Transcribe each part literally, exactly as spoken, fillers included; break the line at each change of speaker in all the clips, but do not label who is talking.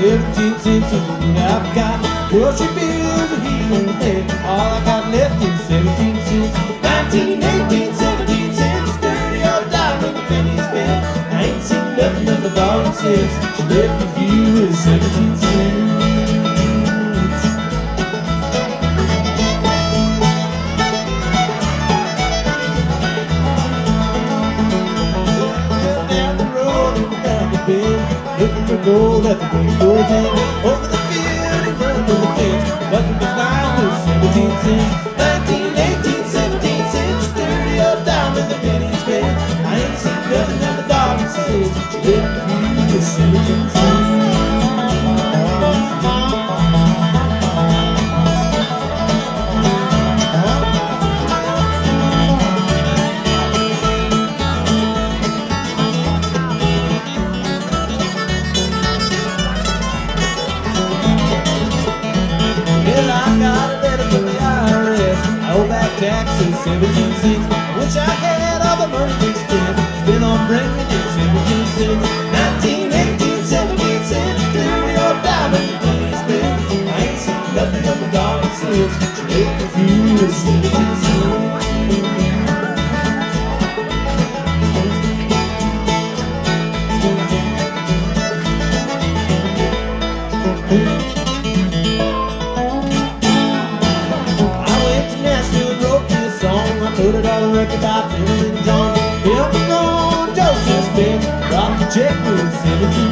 seventeen cents is what I've got. Grocery bills are heating dead. All I got left is seventeen cents. Nineteen, eighteen, seventeen cents. Thirty old dime with a penny spent. I ain't seen nothing of the darling since she left with you with seventeen cents. Looking for gold at the break goes in. Over the field and under the fence. Bucket was nine with seventeen cents. Nineteen, eighteen, seventeen cents. Thirty old dime with the penny spent. I ain't seen nothing of the darling since she left me with seventeen cents. Taxes, seventeen cents. Wish I had all the money to spend. Spent on bringing in seventeen cents. Nineteen, eighteen, seventeen cents. Thirty old diamond money spent. I ain't seen nothing of the darling since she left with you with seventeen cents. Put it on the record by Phil and John. Help me on Joseph Spence. Dropped the check with seventeen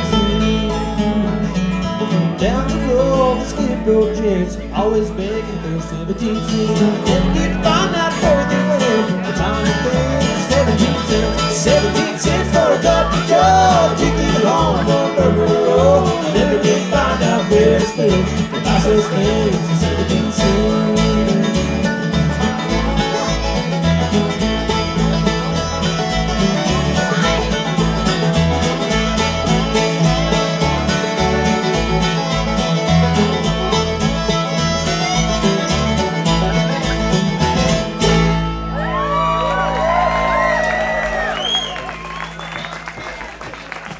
cents. Down the road, the skid row gents always begging for seventeen cents. Never did find out where they went. The time to pay seventeen cents. seventeen cents for a cup of joe. Ticket it home for a burger to roll. I never did find out where it's spent. The buy such things for seventeen cents.